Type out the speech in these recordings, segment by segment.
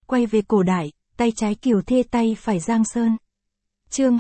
quay về cổ đại, tay trái Kiều Thê tay phải Giang Sơn. Chương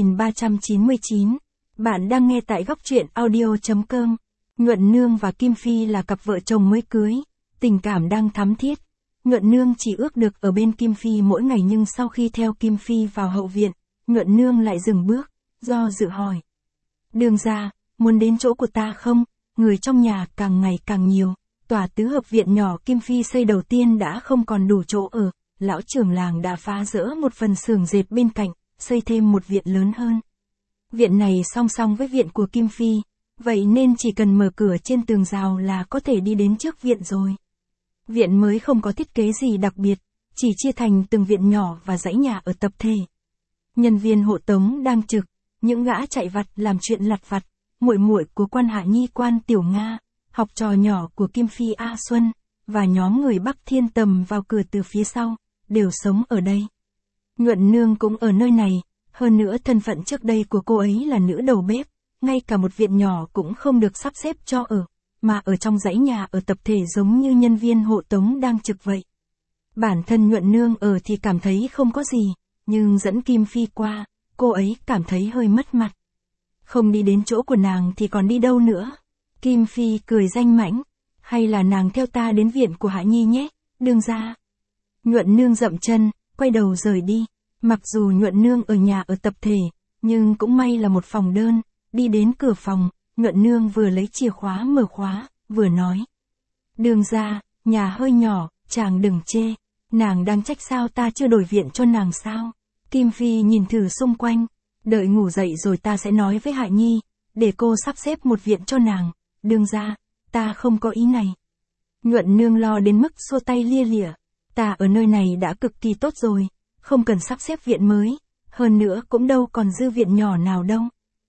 2399. Bạn đang nghe tại góc truyện audio.com. Nhuận Nương và Kim Phi là cặp vợ chồng mới cưới, tình cảm đang thắm thiết. Nhuận Nương chỉ ước được ở bên Kim Phi mỗi ngày, nhưng sau khi theo Kim Phi vào hậu viện, Nhuận Nương lại dừng bước, do dự hỏi. Đường gia, muốn đến chỗ của ta không? Người trong nhà càng ngày càng nhiều, tòa tứ hợp viện nhỏ Kim Phi xây đầu tiên đã không còn đủ chỗ ở, lão trưởng làng đã phá rỡ một phần xưởng dệt bên cạnh, xây thêm một viện lớn hơn. Viện này song song với viện của Kim Phi, vậy nên chỉ cần mở cửa trên tường rào là có thể đi đến trước viện rồi. Viện mới không có thiết kế gì đặc biệt, chỉ chia thành từng viện nhỏ và dãy nhà ở tập thể. Nhân viên hộ tống đang trực, những gã chạy vặt làm chuyện lặt vặt, muội muội của quan Hạ Nhi quan Tiểu Nga, học trò nhỏ của Kim Phi A Xuân, và nhóm người Bắc Thiên Tầm vào cửa từ phía sau, đều sống ở đây. Nhuận Nương cũng ở nơi này, hơn nữa thân phận trước đây của cô ấy là nữ đầu bếp, ngay cả một viện nhỏ cũng không được sắp xếp cho ở, mà ở trong dãy nhà ở tập thể giống như nhân viên hộ tống đang trực vậy. Bản thân Nhuận Nương ở thì cảm thấy không có gì, nhưng dẫn Kim Phi qua, cô ấy cảm thấy hơi mất mặt. Không đi đến chỗ của nàng thì còn đi đâu nữa? Kim Phi cười danh mãnh, hay là nàng theo ta đến viện của Hạ Nhi nhé, đường gia. Nhuận Nương dậm chân, quay đầu rời đi. Mặc dù Nhuận Nương ở nhà ở tập thể, nhưng cũng may là một phòng đơn. Đi đến cửa phòng, Nhuận Nương vừa lấy chìa khóa mở khóa, vừa nói. Đường gia, nhà hơi nhỏ, chàng đừng chê. Nàng đang trách sao ta chưa đổi viện cho nàng sao? Kim Phi nhìn thử xung quanh, đợi ngủ dậy rồi ta sẽ nói với Hạ Nhi, để cô sắp xếp một viện cho nàng. Đường gia, ta không có ý này. Nhuận Nương lo đến mức xua tay lia lịa. Ta ở nơi này đã cực kỳ tốt rồi, không cần sắp xếp viện mới, hơn nữa cũng đâu còn dư viện nhỏ nào đâu.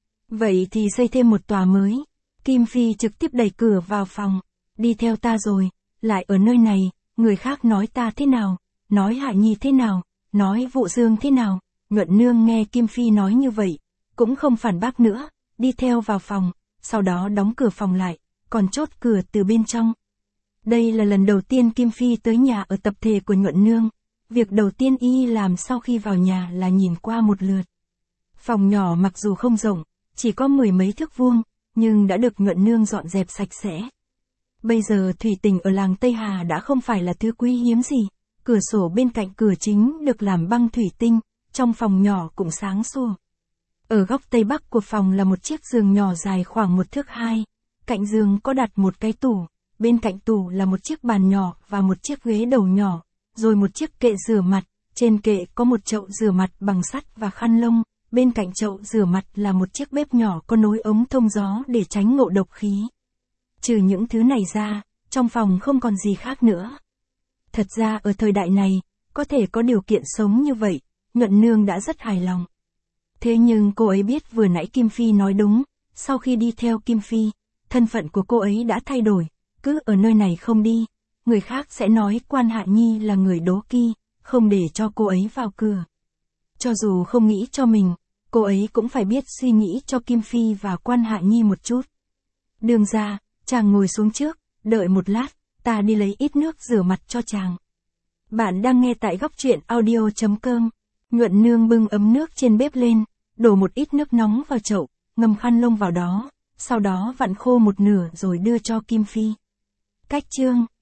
Vậy thì xây thêm một tòa mới. Kim Phi trực tiếp đẩy cửa vào phòng, đi theo ta rồi, lại ở nơi này, người khác nói ta thế nào, nói Hạ Nhi thế nào, nói Vụ Dương thế nào. Nhuận Nương nghe Kim Phi nói như vậy, cũng không phản bác nữa, đi theo vào phòng, sau đó đóng cửa phòng lại, còn chốt cửa từ bên trong. Đây là lần đầu tiên Kim Phi tới nhà ở tập thể của Nhuận Nương. Việc đầu tiên y làm sau khi vào nhà là nhìn qua một lượt. Phòng nhỏ mặc dù không rộng, chỉ có 10 mấy thước vuông, nhưng đã được Nhuận Nương dọn dẹp sạch sẽ. Bây giờ thủy tinh ở làng Tây Hà đã không phải là thứ quý hiếm gì. Cửa sổ bên cạnh cửa chính được làm băng thủy tinh, trong phòng nhỏ cũng sáng sủa. Ở góc Tây Bắc của phòng là một chiếc giường nhỏ dài khoảng 1 thước 2. Cạnh giường có đặt một cái tủ, bên cạnh tủ là một chiếc bàn nhỏ và một chiếc ghế đầu nhỏ, rồi một chiếc kệ rửa mặt, trên kệ có một chậu rửa mặt bằng sắt và khăn lông, bên cạnh chậu rửa mặt là một chiếc bếp nhỏ có nối ống thông gió để tránh ngộ độc khí. Trừ những thứ này ra, trong phòng không còn gì khác nữa. Thật ra ở thời đại này, có thể có điều kiện sống như vậy, Nhuận Nương đã rất hài lòng. Thế nhưng cô ấy biết vừa nãy Kim Phi nói đúng, sau khi đi theo Kim Phi, thân phận của cô ấy đã thay đổi, cứ ở nơi này không đi, người khác sẽ nói quan Hạ Nhi là người đố kỵ, không để cho cô ấy vào cửa. Cho dù không nghĩ cho mình, cô ấy cũng phải biết suy nghĩ cho Kim Phi và quan Hạ Nhi một chút. Đường gia, chàng ngồi xuống trước, đợi một lát, ta đi lấy ít nước rửa mặt cho chàng. Bạn đang nghe tại góc truyện audio.com. Nhuận Nương bưng ấm nước trên bếp lên, đổ một ít nước nóng vào chậu, ngâm khăn lông vào đó, sau đó vặn khô một nửa rồi đưa cho Kim Phi. Cách chương